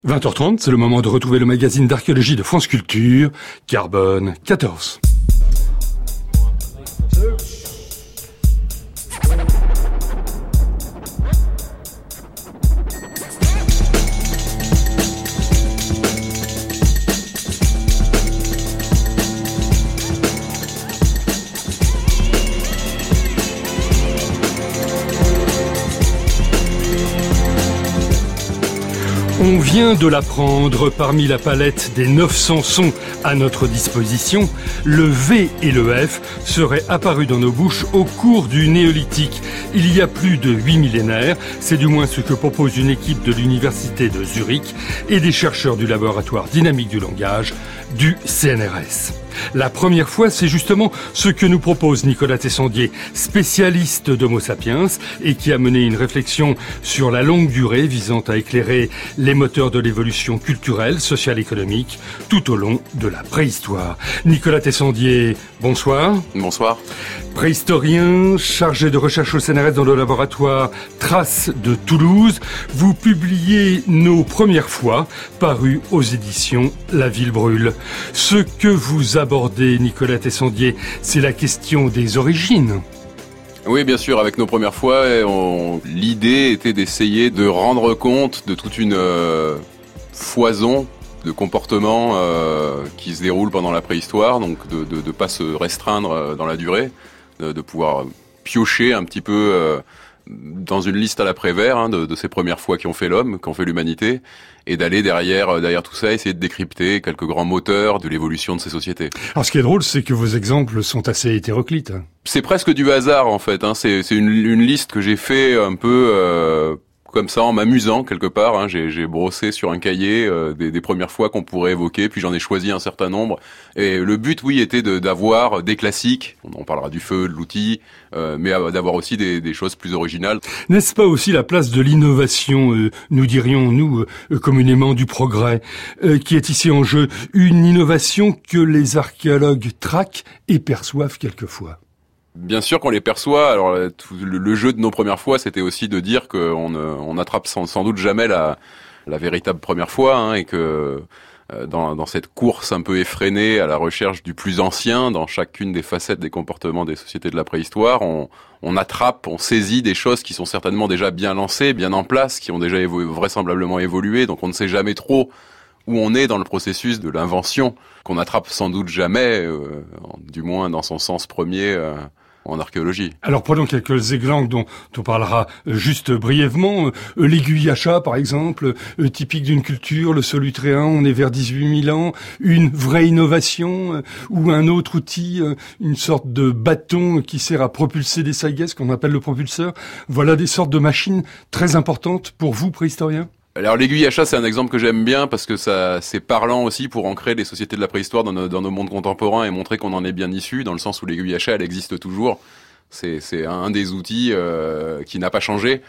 20h30, c'est le moment de retrouver le magazine d'archéologie de France Culture, Carbone 14. On vient de l'apprendre, parmi la palette des 900 sons à notre disposition, le V et le F seraient apparus dans nos bouches au cours du néolithique. Il y a plus de 8 millénaires, c'est du moins ce que propose une équipe de l'université de Zurich et des chercheurs du laboratoire dynamique du langage du CNRS. La première fois, c'est justement ce que nous propose Nicolas Tessandier, spécialiste d'Homo sapiens et qui a mené une réflexion sur la longue durée visant à éclairer les moteurs de l'évolution culturelle, sociale, économique tout au long de la préhistoire. Nicolas Tessandier, bonsoir. Bonsoir. Préhistorien, chargé de recherche au CNRS dans le laboratoire Traces de Toulouse, vous publiez Nos premières fois, paru aux éditions La Ville Brûle. Ce que vous abordez, Nicolas Tessandier, c'est la question des origines. Oui, bien sûr, avec Nos premières fois, l'idée était d'essayer de rendre compte de toute une foison de comportements qui se déroulent pendant la préhistoire, donc de pas se restreindre dans la durée, de pouvoir piocher un petit peu dans une liste à la Prévert de ces premières fois qui ont fait l'homme, qui ont fait l'humanité, et d'aller derrière tout ça, essayer de décrypter quelques grands moteurs de l'évolution de ces sociétés. Alors ce qui est drôle, c'est que vos exemples sont assez hétéroclites. C'est presque du hasard en fait, c'est une liste que j'ai fait un peu comme ça, en m'amusant quelque part. J'ai brossé sur un cahier des premières fois qu'on pourrait évoquer, puis j'en ai choisi un certain nombre. Et le but, oui, était d'avoir des classiques. On parlera du feu, de l'outil, mais d'avoir aussi des choses plus originales. N'est-ce pas aussi la place de l'innovation, nous dirions, nous, communément du progrès, qui est ici en jeu, une innovation que les archéologues traquent et perçoivent quelquefois? Bien sûr qu'on les perçoit. Alors le jeu de Nos premières fois, c'était aussi de dire qu'on attrape sans doute jamais la véritable première fois, et que dans cette course un peu effrénée à la recherche du plus ancien, dans chacune des facettes des comportements des sociétés de la préhistoire, on attrape, on saisit des choses qui sont certainement déjà bien lancées, bien en place, qui ont déjà vraisemblablement évolué. Donc on ne sait jamais trop où on est dans le processus de l'invention, qu'on attrape sans doute jamais, du moins dans son sens premier, en archéologie. Alors prenons quelques exemples dont on parlera juste brièvement. L'aiguille à chat, par exemple, typique d'une culture, le solutréen, on est vers 18 000 ans, une vraie innovation, ou un autre outil, une sorte de bâton qui sert à propulser des saïguesses, qu'on appelle le propulseur. Voilà des sortes de machines très importantes pour vous, préhistoriens. Alors l'aiguille à chat, c'est un exemple que j'aime bien parce que c'est parlant aussi pour ancrer les sociétés de la préhistoire dans nos mondes contemporains et montrer qu'on en est bien issu, dans le sens où l'aiguille à chat, elle existe toujours. C'est un des outils qui n'a pas changé,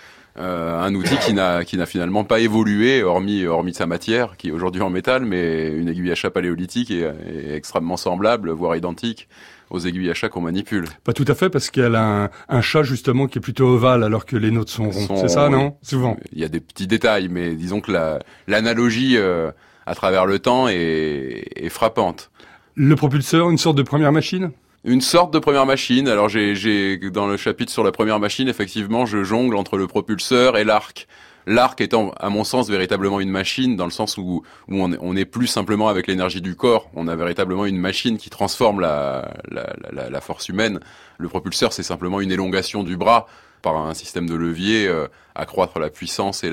un outil qui n'a finalement pas évolué, hormis sa matière, qui est aujourd'hui en métal, mais une aiguille à chat paléolithique est extrêmement semblable, voire identique aux aiguilles à chat qu'on manipule. Pas tout à fait, parce qu'elle a un chat justement qui est plutôt ovale, alors que les nôtres sont ronds. C'est ça, non? Souvent. Il y a des petits détails, mais disons que l'analogie à travers le temps est frappante. Le propulseur, une sorte de première machine? Une sorte de première machine. Alors j'ai dans le chapitre sur la première machine, effectivement, je jongle entre le propulseur et l'arc. L'arc étant, à mon sens, véritablement une machine, dans le sens où on est plus simplement avec l'énergie du corps. On a véritablement une machine qui transforme la force humaine. Le propulseur, c'est simplement une élongation du bras par un système de levier, accroître la puissance et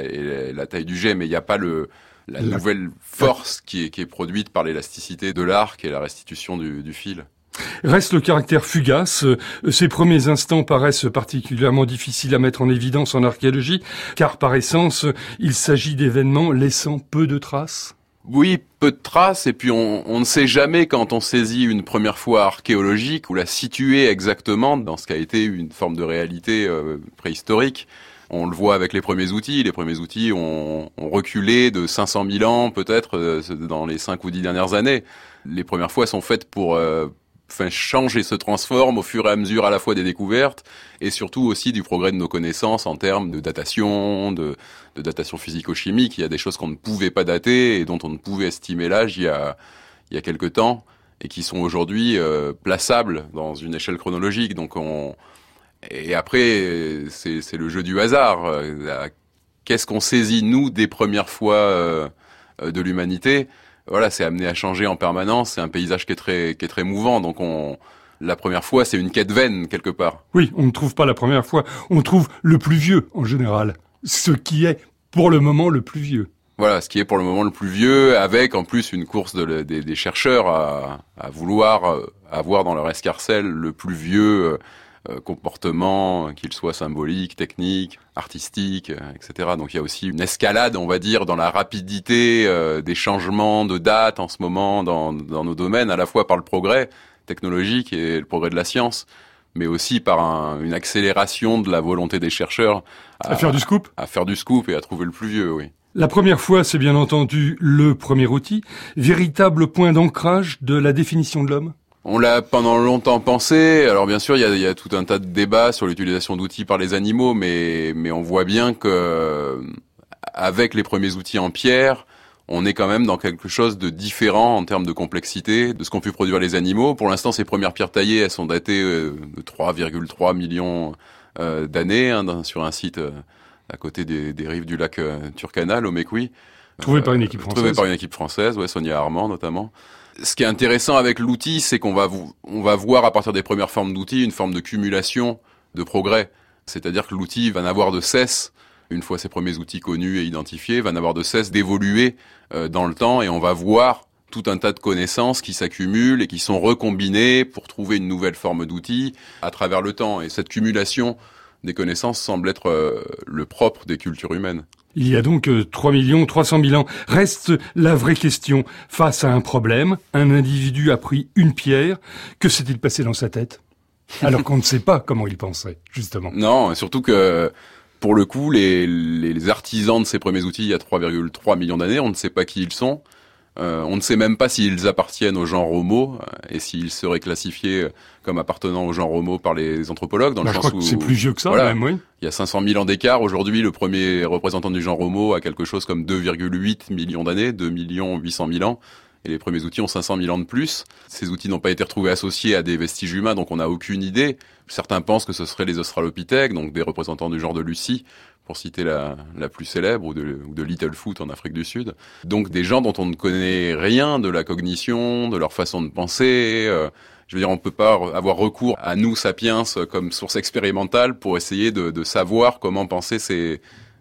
la taille du jet, mais il n'y a pas la nouvelle force qui est produite par l'élasticité de l'arc et la restitution du fil. Reste le caractère fugace. Ces premiers instants paraissent particulièrement difficiles à mettre en évidence en archéologie, car par essence, il s'agit d'événements laissant peu de traces. Oui, peu de traces, et puis on ne sait jamais quand on saisit une première fois archéologique, ou la situer exactement dans ce qu'a été une forme de réalité préhistorique. On le voit avec les premiers outils. Les premiers outils ont reculé de 500 000 ans, peut-être, dans les 5 ou 10 dernières années. Les premières fois sont faites pour change et se transforme au fur et à mesure à la fois des découvertes et surtout aussi du progrès de nos connaissances en termes de datation, de datation physico-chimique. Il y a des choses qu'on ne pouvait pas dater et dont on ne pouvait estimer l'âge il y a quelque temps et qui sont aujourd'hui plaçables dans une échelle chronologique. Et après, c'est le jeu du hasard. Qu'est-ce qu'on saisit, nous, des premières fois de l'humanité? Voilà, c'est amené à changer en permanence. C'est un paysage qui est très mouvant. Donc, la première fois, c'est une quête vaine, quelque part. Oui, on ne trouve pas la première fois. On trouve le plus vieux, en général. Ce qui est, pour le moment, le plus vieux. Voilà, ce qui est pour le moment le plus vieux, avec en plus une course des chercheurs à vouloir avoir dans leur escarcelle le plus vieux comportement, qu'il soit symbolique, technique, artistique, etc. Donc il y a aussi une escalade, on va dire, dans la rapidité des changements de date en ce moment dans nos domaines, à la fois par le progrès technologique et le progrès de la science, mais aussi par une accélération de la volonté des chercheurs à faire du scoop. À faire du scoop et à trouver le plus vieux, oui. La première fois, c'est bien entendu le premier outil, véritable point d'ancrage de la définition de l'homme. On l'a pendant longtemps pensé. Alors bien sûr, il y a tout un tas de débats sur l'utilisation d'outils par les animaux, mais on voit bien que avec les premiers outils en pierre, on est quand même dans quelque chose de différent en termes de complexité de ce qu'ont pu produire les animaux. Pour l'instant, ces premières pierres taillées, elles sont datées de 3,3 millions d'années sur un site à côté des rives du lac Turkana, au Mekwi. Trouvé par une équipe française. Trouvé par une équipe française, ouais, Sonia Armand notamment. Ce qui est intéressant avec l'outil, c'est qu'on va voir à partir des premières formes d'outils une forme de cumulation de progrès. C'est-à-dire que l'outil va n'avoir de cesse, une fois ces premiers outils connus et identifiés, va n'avoir de cesse d'évoluer dans le temps, et on va voir tout un tas de connaissances qui s'accumulent et qui sont recombinées pour trouver une nouvelle forme d'outil à travers le temps. Et cette cumulation des connaissances semble être le propre des cultures humaines. Il y a donc 3 300 000 ans. Reste la vraie question. Face à un problème, un individu a pris une pierre. Que s'est-il passé dans sa tête? Alors qu'on ne sait pas comment il pensait, justement. Non, surtout que, pour le coup, les artisans de ces premiers outils, il y a 3,3 millions d'années, on ne sait pas qui ils sont. On ne sait même pas s'ils appartiennent au genre Homo et s'ils seraient classifiés comme appartenant au genre Homo par les anthropologues. Dans le sens je crois où que c'est plus vieux que ça, voilà, même, oui. Il y a 500 000 ans d'écart. Aujourd'hui, le premier représentant du genre Homo a quelque chose comme 2,8 millions d'années, 2 800 000 ans. Et les premiers outils ont 500 000 ans de plus. Ces outils n'ont pas été retrouvés associés à des vestiges humains, donc on n'a aucune idée. Certains pensent que ce seraient les Australopithèques, donc des représentants du genre de Lucie, pour citer la plus célèbre, ou de Littlefoot en Afrique du Sud. Donc des gens dont on ne connaît rien de la cognition, de leur façon de penser. Je veux dire, on peut pas avoir recours à nous, sapiens, comme source expérimentale pour essayer de savoir comment penser ces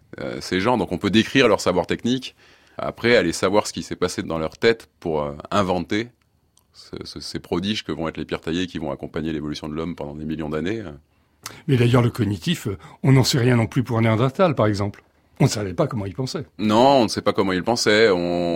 gens. Donc on peut décrire leur savoir technique. Après, aller savoir ce qui s'est passé dans leur tête pour inventer ces prodiges que vont être les pierres taillées qui vont accompagner l'évolution de l'homme pendant des millions d'années. Mais d'ailleurs, le cognitif, on n'en sait rien non plus pour un Néandertal, par exemple. On ne savait pas comment il pensait. Non, on ne sait pas comment il pensait.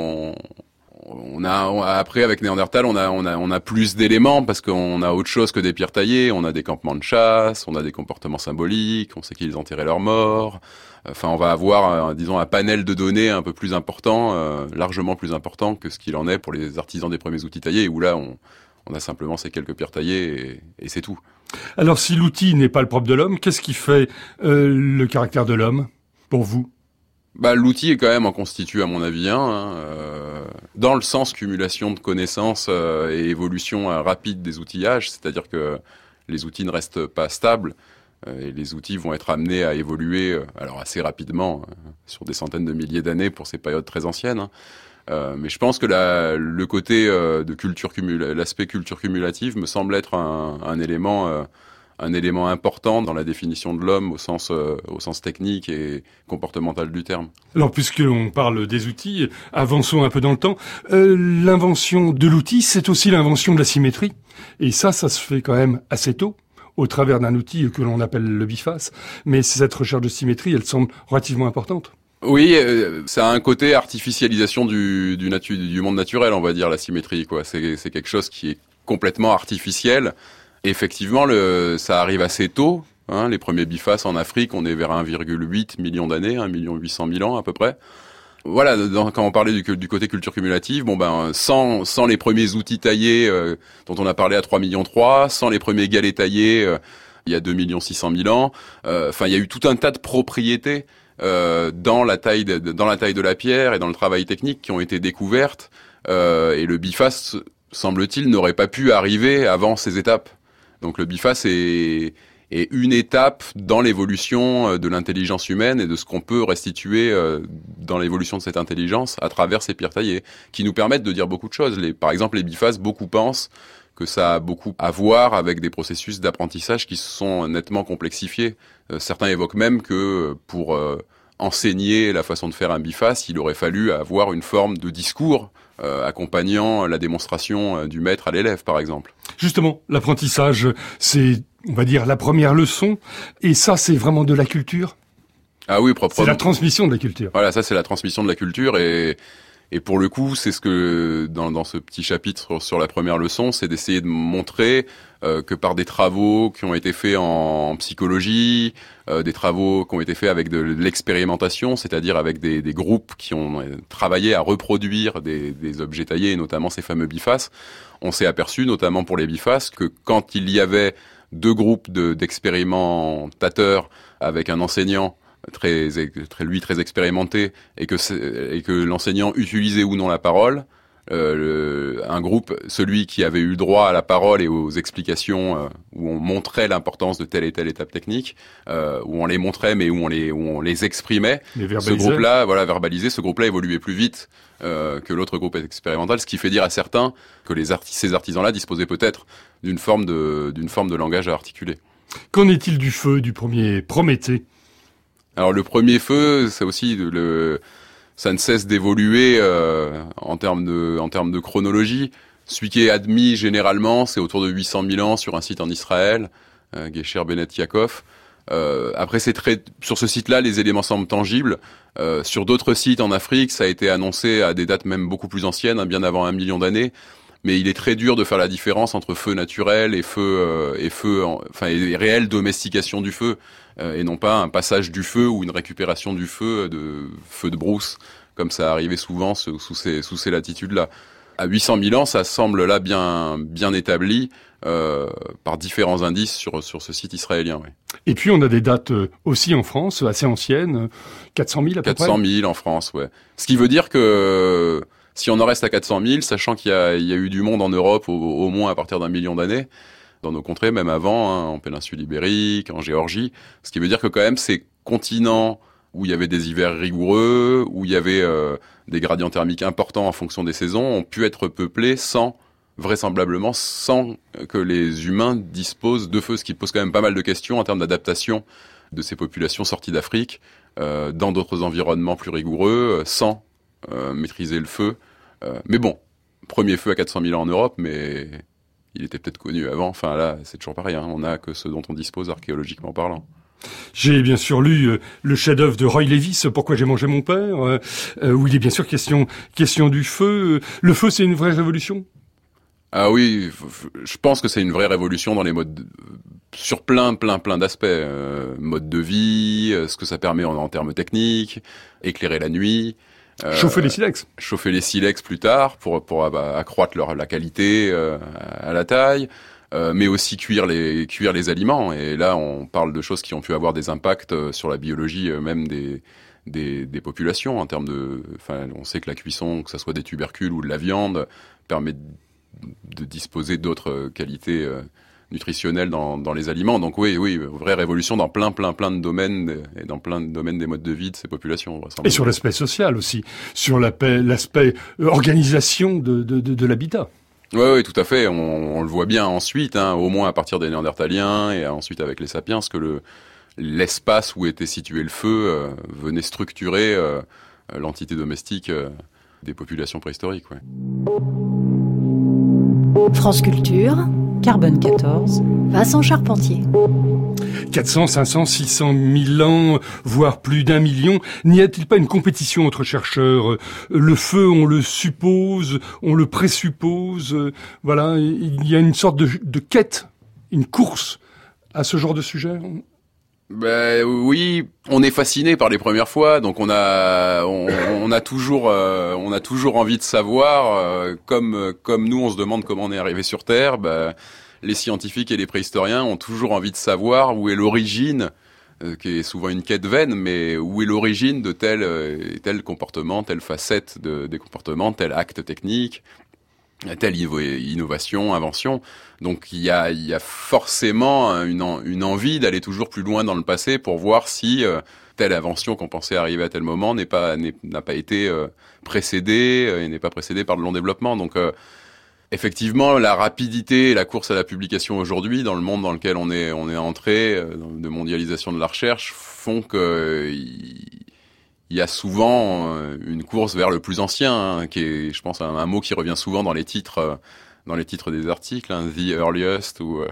Après, avec Néandertal, on a plus d'éléments parce qu'on a autre chose que des pierres taillées. On a des campements de chasse, on a des comportements symboliques, on sait qu'ils enterraient leurs morts. Enfin, on va avoir, disons, un panel de données un peu plus important, largement plus important que ce qu'il en est pour les artisans des premiers outils taillés, où là, on a simplement ces quelques pierres taillées et c'est tout. Alors, si l'outil n'est pas le propre de l'homme, qu'est-ce qui fait le caractère de l'homme, pour vous? L'outil est quand même en constitue, à mon avis, dans le sens cumulation de connaissances et évolution rapide des outillages, c'est-à-dire que les outils ne restent pas stables et les outils vont être amenés à évoluer alors assez rapidement, sur des centaines de milliers d'années pour ces périodes très anciennes. Mais je pense que le côté de l'aspect culture cumulative me semble être un élément important dans la définition de l'homme au sens technique et comportemental du terme. Alors, puisqu'on parle des outils, avançons un peu dans le temps. L'invention de l'outil, c'est aussi l'invention de la symétrie. Et ça se fait quand même assez tôt, au travers d'un outil que l'on appelle le biface. Mais cette recherche de symétrie, elle semble relativement importante. Oui, ça a un côté artificialisation du monde naturel, on va dire, la symétrie, quoi. C'est quelque chose qui est complètement artificiel. Effectivement, ça arrive assez tôt. Les premiers bifaces en Afrique, on est vers 1,8 million d'années, 1 800 000 ans à peu près. Voilà, quand on parlait du côté culture cumulative, sans les premiers outils taillés dont on a parlé à 3,3 millions, sans les premiers galets taillés il y a 2,6 millions ans, il y a eu tout un tas de propriétés dans la taille de la pierre et dans le travail technique qui ont été découvertes, et le biface, semble-t-il, n'aurait pas pu arriver avant ces étapes. Donc le biface est une étape dans l'évolution de l'intelligence humaine et de ce qu'on peut restituer dans l'évolution de cette intelligence à travers ces pierres taillées, qui nous permettent de dire beaucoup de choses. Par exemple, les bifaces, beaucoup pensent que ça a beaucoup à voir avec des processus d'apprentissage qui se sont nettement complexifiés. Certains évoquent même que pour enseigner la façon de faire un biface, il aurait fallu avoir une forme de discours accompagnant la démonstration du maître à l'élève, par exemple. Justement, l'apprentissage, c'est, on va dire, la première leçon. Et ça, c'est vraiment de la culture. Ah oui, proprement. C'est la transmission de la culture. Voilà, ça, c'est la transmission de la culture. Et pour le coup, c'est ce que, dans ce petit chapitre sur la première leçon, c'est d'essayer de montrer que par des travaux qui ont été faits en psychologie, des travaux qui ont été faits avec de l'expérimentation, c'est-à-dire avec des groupes qui ont travaillé à reproduire des objets taillés, et notamment ces fameux bifaces, on s'est aperçu, notamment pour les bifaces, que quand il y avait deux groupes d'expérimentateurs avec un enseignant très expérimenté et que l'enseignant utilisait ou non la parole, un groupe, celui qui avait eu le droit à la parole et aux explications où on montrait l'importance de telle et telle étape technique, où on les montrait mais où on les exprimait, ce groupe-là, verbalisé, ce groupe-là évoluait plus vite que l'autre groupe expérimental, ce qui fait dire à certains que ces artisans-là disposaient peut-être d'une forme de langage à articuler. Qu'en est-il du feu du premier Prométhée ? Alors le premier feu, c'est aussi ça ne cesse d'évoluer en termes de chronologie. Celui qui est admis généralement, c'est autour de 800 000 ans sur un site en Israël, Gesher Bennett Yaakov. Après, sur ce site-là, les éléments semblent tangibles. Sur d'autres sites en Afrique, ça a été annoncé à des dates même beaucoup plus anciennes, bien avant 1 million d'années. Mais il est très dur de faire la différence entre feu naturel et réelle domestication du feu, et non pas un passage du feu ou une récupération du feu de brousse, comme ça arrivait souvent sous ces latitudes-là. À 800 000 ans, ça semble là bien établi par différents indices sur ce site israélien. Oui. Et puis on a des dates aussi en France, assez anciennes, 400 000 à peu près. 400 000 en France, ouais. Ce qui veut dire que si on en reste à 400 000, sachant qu'il y a eu du monde en Europe au moins à partir d'1 million d'années, dans nos contrées, même avant, en péninsule ibérique, en Géorgie, ce qui veut dire que quand même ces continents où il y avait des hivers rigoureux, où il y avait des gradients thermiques importants en fonction des saisons, ont pu être peuplés vraisemblablement sans que les humains disposent de feu, ce qui pose quand même pas mal de questions en termes d'adaptation de ces populations sorties d'Afrique dans d'autres environnements plus rigoureux, sans maîtriser le feu. Mais bon, premier feu à 400 000 ans en Europe, mais il était peut-être connu avant. Enfin là, c'est toujours pareil, on n'a que ce dont on dispose archéologiquement parlant. J'ai bien sûr lu le chef-d'œuvre de Roy Levis, Pourquoi j'ai mangé mon père, où il est bien sûr question du feu. Le feu, c'est une vraie révolution ? Ah oui, je pense que c'est une vraie révolution dans les modes, sur plein d'aspects. Mode de vie, ce que ça permet en termes techniques, éclairer la nuit. Chauffer les silex. Chauffer les silex plus tard pour accroître la qualité à la taille. Mais aussi cuire les aliments. Et là, on parle de choses qui ont pu avoir des impacts sur la biologie même des populations en termes on sait que la cuisson, que ça soit des tubercules ou de la viande, permet de disposer d'autres qualités nutritionnelles dans les aliments. Donc oui, vraie révolution dans plein de domaines et dans plein de domaines des modes de vie de ces populations. Et sur l'aspect social aussi, sur l'aspect organisation de l'habitat. Oui, tout à fait. On le voit bien ensuite, au moins à partir des Néandertaliens et ensuite avec les Sapiens, que l'espace où était situé le feu venait structurer l'entité domestique des populations préhistoriques. Ouais. France Culture, Carbone 14, Vincent Charpentier. 400, 500, 600 000 ans, voire plus d'1 million. N'y a-t-il pas une compétition entre chercheurs ? Le feu, on le suppose, on le présuppose. Voilà, il y a une sorte de quête, une course à ce genre de sujet. Oui, on est fasciné par les premières fois, donc on a toujours envie de savoir, comme nous on se demande comment on est arrivé sur Terre. Les scientifiques et les préhistoriens ont toujours envie de savoir où est l'origine, qui est souvent une quête vaine, mais où est l'origine de tel comportement, telle facette des comportements, tel acte technique, telle innovation, invention. Donc il y a forcément une envie d'aller toujours plus loin dans le passé pour voir si telle invention qu'on pensait arriver à tel moment n'a pas été précédée et n'est pas précédée par de longs développements. Donc effectivement, la rapidité et la course à la publication aujourd'hui, dans le monde dans lequel on est entré, de mondialisation de la recherche, font que il y a souvent une course vers le plus ancien, qui est, je pense, un mot qui revient souvent dans les titres des articles, The Earliest ou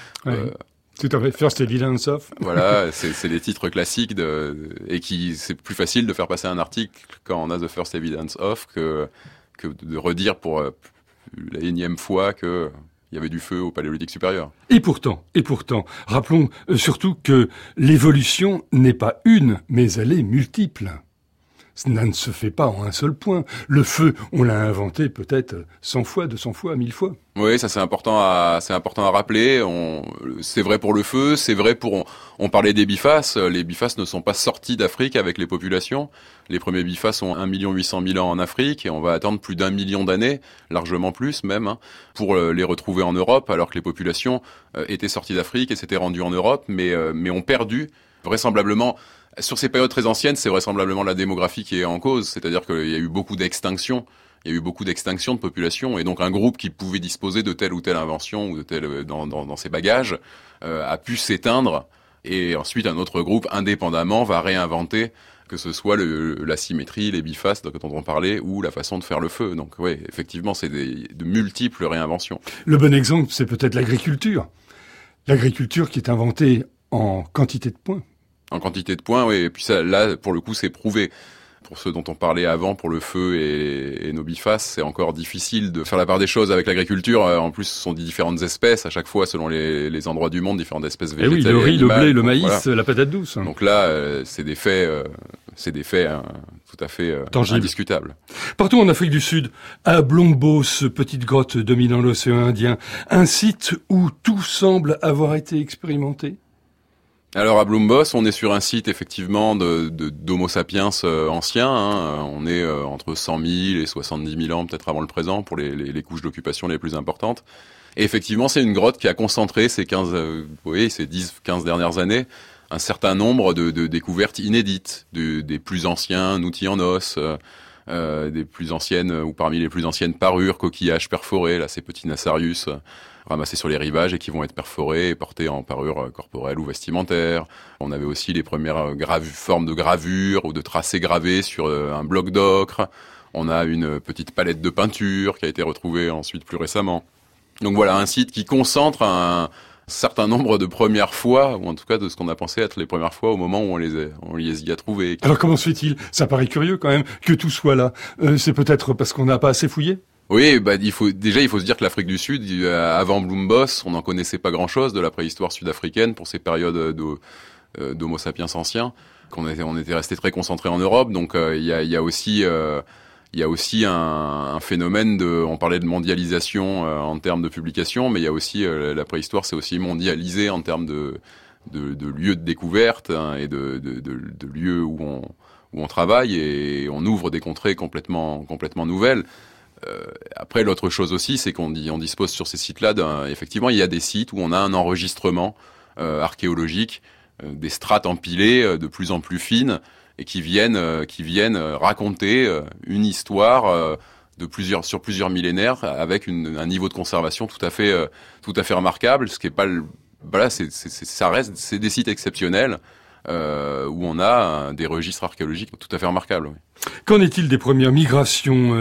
tout à fait, First Evidence of. Voilà, c'est les titres classiques et c'est plus facile de faire passer un article quand on a The First Evidence of que de redire pour la énième fois que il y avait du feu au Paléolithique supérieur. Et pourtant, rappelons surtout que l'évolution n'est pas une, mais elle est multiple. Cela ne se fait pas en un seul point. Le feu, on l'a inventé peut-être 100 fois, 200 fois, 1000 fois. Oui, ça c'est important à rappeler. C'est vrai pour le feu, c'est vrai on parlait des bifaces. Les bifaces ne sont pas sortis d'Afrique avec les populations. Les premiers bifaces ont 1 800 000 ans en Afrique et on va attendre plus d'1 million d'années, largement plus même, pour les retrouver en Europe, alors que les populations étaient sorties d'Afrique et s'étaient rendues en Europe, mais ont perdu vraisemblablement. Sur ces périodes très anciennes, c'est vraisemblablement la démographie qui est en cause, c'est-à-dire qu'il y a eu beaucoup d'extinctions. Il y a eu beaucoup d'extinctions de populations, et donc un groupe qui pouvait disposer de telle ou telle invention ou de telle dans ses bagages a pu s'éteindre, et ensuite un autre groupe indépendamment va réinventer, que ce soit la symétrie, les bifaces dont on parlait, ou la façon de faire le feu. Donc oui, effectivement, c'est de multiples réinventions. Le bon exemple, c'est peut-être l'agriculture. L'agriculture qui est inventée en quantité de points. En quantité de points, oui. Et puis ça, là, pour le coup, c'est prouvé. Pour ceux dont on parlait avant, pour le feu et nos bifaces, c'est encore difficile de faire la part des choses avec l'agriculture. En plus, ce sont différentes espèces, à chaque fois, selon les endroits du monde, différentes espèces végétales. Et oui, le riz, animales, le blé, le maïs, voilà. La patate douce. Donc là, c'est des faits tout à fait indiscutables. Partout en Afrique du Sud, à Blombos, petite grotte dominant l'océan Indien, un site où tout semble avoir été expérimenté. Alors à Blombos, on est sur un site effectivement d'Homo sapiens anciens. On est entre 100 000 et 70 000 ans, peut-être avant le présent, pour les couches d'occupation les plus importantes. Et effectivement, c'est une grotte qui a concentré ces 10-15 dernières années un certain nombre de découvertes inédites, des plus anciens outils en os, des plus anciennes ou parmi les plus anciennes parures, coquillages perforés, là ces petits Nassarius ramassés sur les rivages et qui vont être perforés et portés en parure corporelle ou vestimentaire. On avait aussi les premières formes de gravures ou de tracés gravés sur un bloc d'ocre. On a une petite palette de peinture qui a été retrouvée ensuite plus récemment. Donc voilà, un site qui concentre un certain nombre de premières fois, ou en tout cas de ce qu'on a pensé être les premières fois au moment où on les y a trouvés. Alors comment se fait-il ? Ça paraît curieux quand même que tout soit là. C'est peut-être parce qu'on n'a pas assez fouillé ? Oui, il faut se dire que l'Afrique du Sud, avant Blombos, on n'en connaissait pas grand-chose de la préhistoire sud-africaine pour ces périodes d'Homo sapiens anciens, on était resté très concentré en Europe. Donc il y a aussi un phénomène on parlait de mondialisation en termes de publication, mais il y a aussi la préhistoire, c'est aussi mondialisé en termes de lieux de découverte et de lieux où on travaille, et on ouvre des contrées complètement nouvelles. Après, l'autre chose aussi, c'est qu'on dispose sur ces sites-là effectivement, il y a des sites où on a un enregistrement archéologique, des strates empilées de plus en plus fines, et qui viennent raconter une histoire sur plusieurs millénaires, avec un niveau de conservation tout à fait remarquable. Ce qui est pas ça reste, c'est des sites exceptionnels où on a des registres archéologiques tout à fait remarquables. Oui. Qu'en est-il des premières migrations ?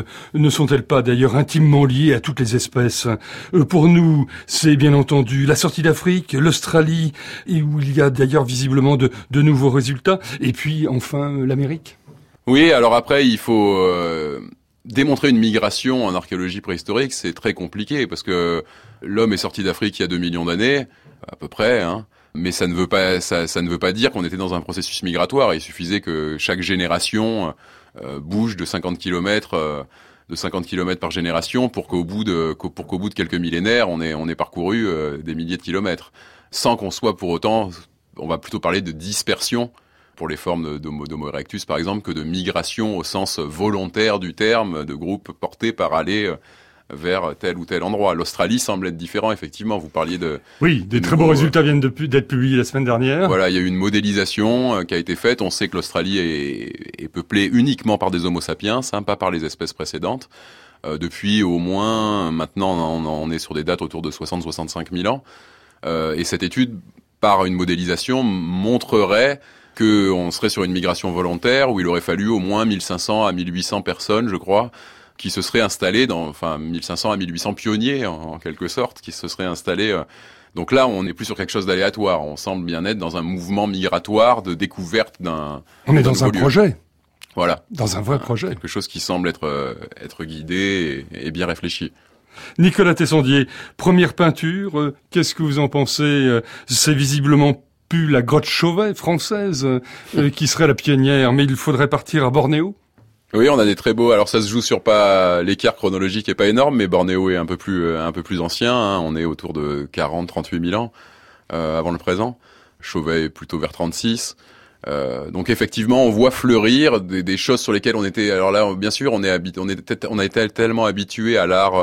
Ne sont-elles pas d'ailleurs intimement liées à toutes les espèces ? Pour nous, c'est bien entendu la sortie d'Afrique, l'Australie, et où il y a d'ailleurs visiblement de nouveaux résultats, et puis enfin l'Amérique. Oui, alors après, il faut démontrer une migration en archéologie préhistorique, c'est très compliqué, parce que l'homme est sorti d'Afrique il y a 2 millions d'années, à peu près, Mais ça ne veut pas dire qu'on était dans un processus migratoire. Il suffisait que chaque génération bouge de 50 km par génération pour qu'au bout de quelques millénaires, on ait parcouru des milliers de kilomètres, sans qu'on soit pour autant, on va plutôt parler de dispersion pour les formes d'Homo erectus par exemple, que de migration au sens volontaire du terme, de groupes portés par aller vers tel ou tel endroit. L'Australie semble être différent, effectivement. Vous parliez de... Oui, des très beaux résultats viennent d'être publiés la semaine dernière. Voilà, il y a eu une modélisation qui a été faite. On sait que l'Australie est peuplée uniquement par des Homo sapiens, pas par les espèces précédentes. Depuis au moins, maintenant, on est sur des dates autour de 60-65 000 ans. Et cette étude, par une modélisation, montrerait qu'on serait sur une migration volontaire où il aurait fallu au moins 1500 à 1800 personnes, je crois, qui se seraient installés 1500 à 1800 pionniers, en quelque sorte, qui se seraient installés. Donc là, on n'est plus sur quelque chose d'aléatoire. On semble bien être dans un mouvement migratoire de découverte d'un... On est dans un projet. Voilà. Dans un vrai projet. Quelque chose qui semble être guidé et bien réfléchi. Nicolas Tessondier, première peinture, qu'est-ce que vous en pensez? C'est visiblement plus la grotte Chauvet française qui serait la pionnière, mais il faudrait partir à Bornéo? Oui, on a des très beaux. Alors ça se joue sur pas l'écart chronologique est pas énorme, mais Bornéo est un peu plus ancien. On est autour de 38 000 ans avant le présent. Chauvet est plutôt vers 36. Donc effectivement, on voit fleurir des choses sur lesquelles on était. Alors là, bien sûr, on a été tellement habitué à l'art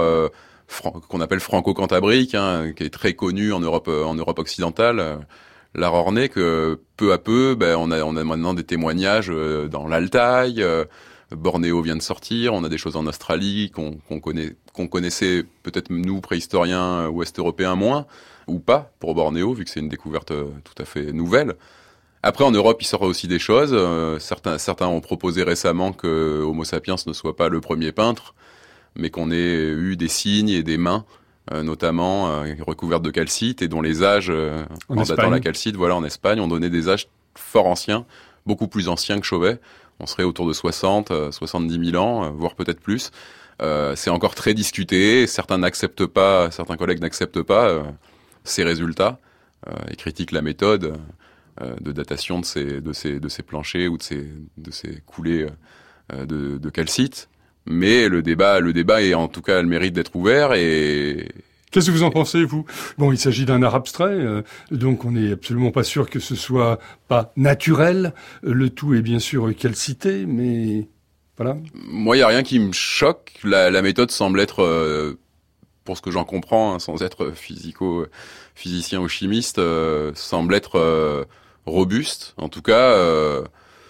qu'on appelle franco-cantabrique, qui est très connu en Europe occidentale. L'art orné, que peu à peu, on a maintenant des témoignages dans l'Altaï. Bornéo vient de sortir, on a des choses en Australie qu'on connaissait peut-être nous préhistoriens ouest-européens moins ou pas pour Bornéo vu que c'est une découverte tout à fait nouvelle. Après en Europe, il sort aussi des choses. Certains ont proposé récemment que Homo sapiens ne soit pas le premier peintre, mais qu'on ait eu des signes et des mains notamment recouvertes de calcite et dont les âges en datant la calcite, voilà en Espagne, ont donné des âges fort anciens, beaucoup plus anciens que Chauvet. On serait autour de 70 000 ans, voire peut-être plus. C'est encore très discuté. Certains collègues n'acceptent pas ces résultats et critiquent la méthode de datation de ces planchers ou de ces coulées de calcite. Mais le débat est en tout cas a le mérite d'être ouvert et... Qu'est-ce que vous en pensez, vous? Bon, il s'agit d'un art abstrait, donc on n'est absolument pas sûr que ce soit pas naturel. Le tout est bien sûr calcité, mais voilà. Moi, il y a rien qui me choque. La méthode semble être, pour ce que j'en comprends, sans être physicien ou chimiste, semble être robuste. En tout cas,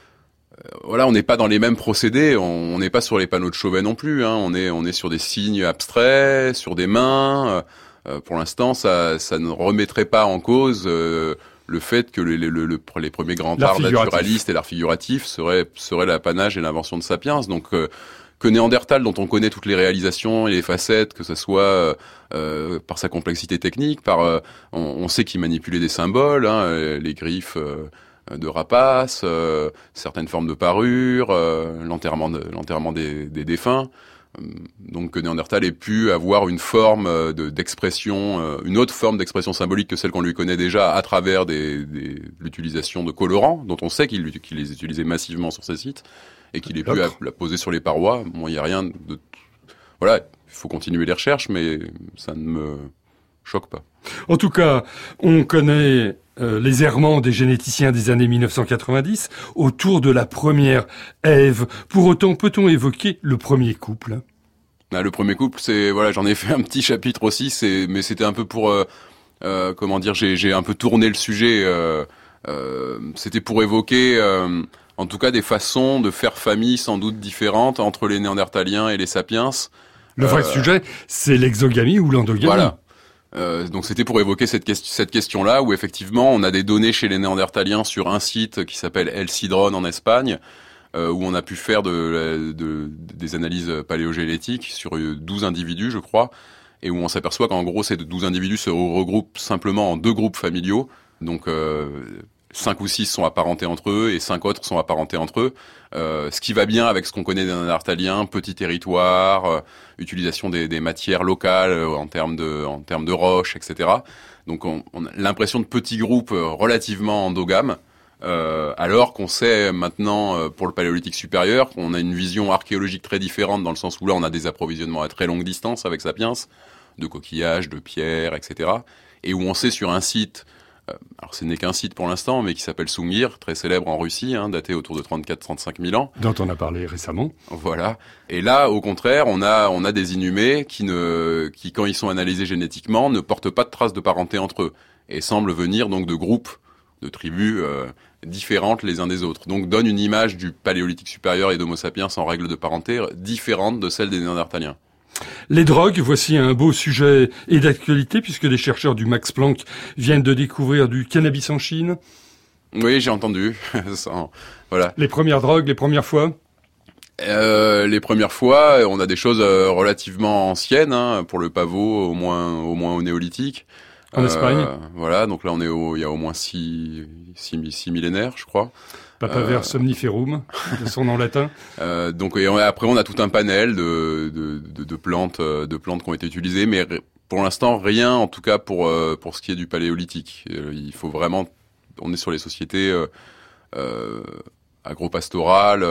voilà, on n'est pas dans les mêmes procédés. On n'est pas sur les panneaux de Chauvet non plus. On est sur des signes abstraits, sur des mains. Pour l'instant, ça ne remettrait pas en cause le fait que les premiers grands arts naturalistes et l'art figuratif seraient l'apanage et l'invention de Sapiens. Donc que Néandertal, dont on connaît toutes les réalisations et les facettes, que ce soit par sa complexité technique, on sait qu'il manipulait des symboles, les griffes de rapaces, certaines formes de parures, l'enterrement des défunts. Donc que Néandertal ait pu avoir une forme d'expression, une autre forme d'expression symbolique que celle qu'on lui connaît déjà à travers l'utilisation de colorants, dont on sait qu'il les utilisait massivement sur ses sites, et qu'il ait pu la poser sur les parois. Bon, il n'y a rien de... Voilà, il faut continuer les recherches, mais ça ne me choque pas. En tout cas, on connaît les errements des généticiens des années 1990 autour de la première Ève. Pour autant, peut-on évoquer le premier couple? Le premier couple, j'en ai fait un petit chapitre aussi, mais c'était un peu pour j'ai un peu tourné le sujet. C'était pour évoquer, en tout cas, des façons de faire famille sans doute différentes entre les Néandertaliens et les Sapiens. Le vrai sujet, c'est l'exogamie ou l'endogamie. Voilà. Donc c'était pour évoquer cette question-là, où effectivement on a des données chez les Néandertaliens sur un site qui s'appelle El Cidrón en Espagne, où on a pu faire des analyses paléogénétiques sur 12 individus, je crois, et où on s'aperçoit qu'en gros ces 12 individus se regroupent simplement en 2 groupes familiaux, donc 5 ou 6 sont apparentés entre eux et 5 autres sont apparentés entre eux. Ce qui va bien avec ce qu'on connaît des Néandertaliens, petit territoire, utilisation des matières locales en termes de roches, etc. Donc on a l'impression de petits groupes relativement endogames, alors qu'on sait maintenant pour le paléolithique supérieur qu'on a une vision archéologique très différente dans le sens où là on a des approvisionnements à très longue distance avec Sapiens, de coquillages, de pierres, etc. Et où on sait sur un site, alors ce n'est qu'un site pour l'instant, mais qui s'appelle Sungir, très célèbre en Russie, daté autour de 34-35 000 ans. Dont on a parlé récemment. Voilà. Et là, au contraire, on a des inhumés qui, quand ils sont analysés génétiquement, ne portent pas de traces de parenté entre eux. Et semblent venir donc de groupes, de tribus différentes les uns des autres. Donc donne une image du paléolithique supérieur et d'Homo sapiens en règle de parenté différente de celle des Néandertaliens. Les drogues, voici un beau sujet et d'actualité puisque des chercheurs du Max Planck viennent de découvrir du cannabis en Chine. Oui, j'ai entendu. Voilà. Les premières drogues, les premières fois. Les premières fois, on a des choses relativement anciennes, pour le pavot, au moins au néolithique. En Espagne. Voilà, donc là il y a au moins 6 millénaires, je crois. Papaver somniferum, de son nom latin. Donc et après on a tout un panel de plantes qui ont été utilisées, mais pour l'instant rien, en tout cas pour ce qui est du paléolithique. Il faut vraiment, on est sur les sociétés agropastorales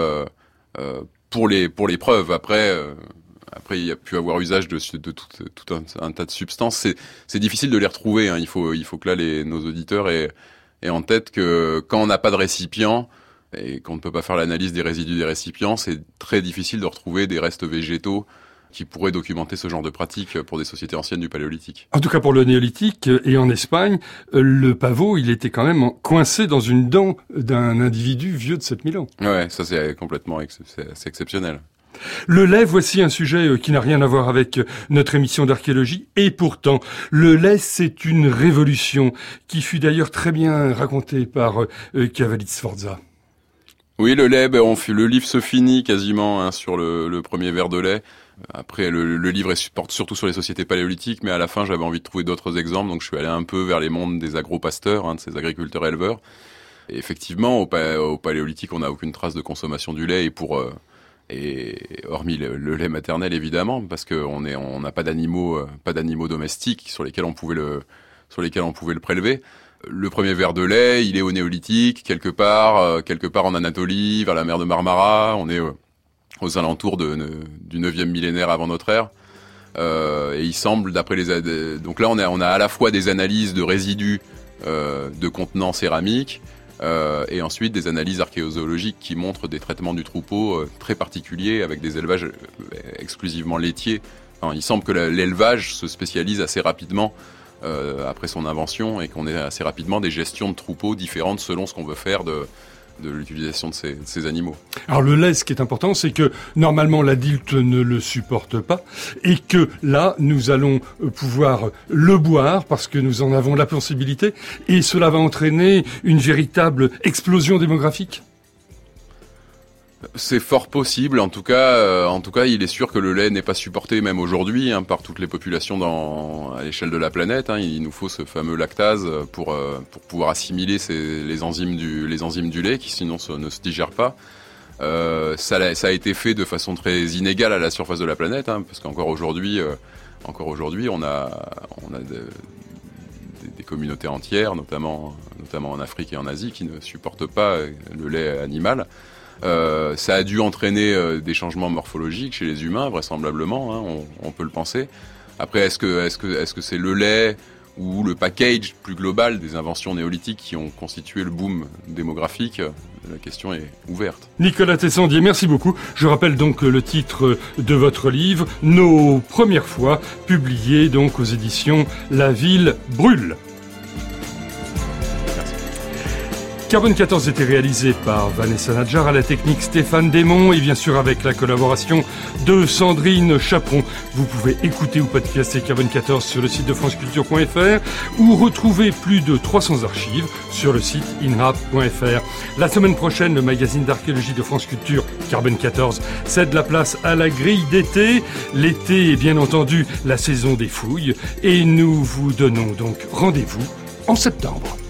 pour les preuves. Après il y a pu avoir usage de tout un tas de substances. C'est difficile de les retrouver. Il faut que là nos auditeurs aient en tête que quand on n'a pas de récipient et qu'on ne peut pas faire l'analyse des résidus des récipients, c'est très difficile de retrouver des restes végétaux qui pourraient documenter ce genre de pratique pour des sociétés anciennes du paléolithique. En tout cas pour le néolithique, et en Espagne, le pavot, il était quand même coincé dans une dent d'un individu vieux de 7000 ans. Ouais, ça c'est complètement c'est exceptionnel. Le lait, voici un sujet qui n'a rien à voir avec notre émission d'archéologie, et pourtant, le lait, c'est une révolution, qui fut d'ailleurs très bien racontée par Cavalli Sforza. Oui, le lait, le livre se finit quasiment sur le premier verre de lait. Après, le livre porte surtout sur les sociétés paléolithiques, mais à la fin, j'avais envie de trouver d'autres exemples, donc je suis allé un peu vers les mondes des agropasteurs, de ces agriculteurs-éleveurs. Et effectivement, au paléolithique, on n'a aucune trace de consommation du lait, et hormis le lait maternel évidemment, parce que on n'a pas d'animaux domestiques sur lesquels on pouvait le prélever. Le premier verre de lait, il est au néolithique, quelque part en Anatolie, vers la mer de Marmara. On est aux alentours du 9e millénaire avant notre ère. Et il semble, d'après donc là on a à la fois des analyses de résidus de contenants céramiques, et ensuite des analyses archéozoologiques qui montrent des traitements du troupeau très particuliers avec des élevages exclusivement laitiers. Enfin, il semble que l'élevage se spécialise assez rapidement après son invention et qu'on ait assez rapidement des gestions de troupeaux différentes selon ce qu'on veut faire de l'utilisation de ces animaux. Alors le lait, ce qui est important, c'est que normalement l'adulte ne le supporte pas et que là, nous allons pouvoir le boire parce que nous en avons la possibilité et cela va entraîner une véritable explosion démographique. C'est fort possible. En tout cas, il est sûr que le lait n'est pas supporté même aujourd'hui par toutes les populations à l'échelle de la planète. Il nous faut ce fameux lactase pour pouvoir assimiler les enzymes du lait qui sinon ne se digèrent pas. Ça a été fait de façon très inégale à la surface de la planète, parce qu'encore aujourd'hui, on a des communautés entières, notamment en Afrique et en Asie, qui ne supportent pas le lait animal. Ça a dû entraîner des changements morphologiques chez les humains, vraisemblablement, on peut le penser. Après, est-ce que c'est le lait ou le package plus global des inventions néolithiques qui ont constitué le boom démographique? La question est ouverte. Nicolas Tessandier, merci beaucoup. Je rappelle donc le titre de votre livre, Nos premières fois, publié donc aux éditions La Ville brûle. Carbone 14 était réalisé par Vanessa Nadjar, à la technique Stéphane Desmond et bien sûr avec la collaboration de Sandrine Chaperon. Vous pouvez écouter ou podcaster Carbone 14 sur le site de franceculture.fr ou retrouver plus de 300 archives sur le site inrap.fr. La semaine prochaine, le magazine d'archéologie de France Culture, Carbone 14, cède la place à la grille d'été. L'été est bien entendu la saison des fouilles et nous vous donnons donc rendez-vous en septembre.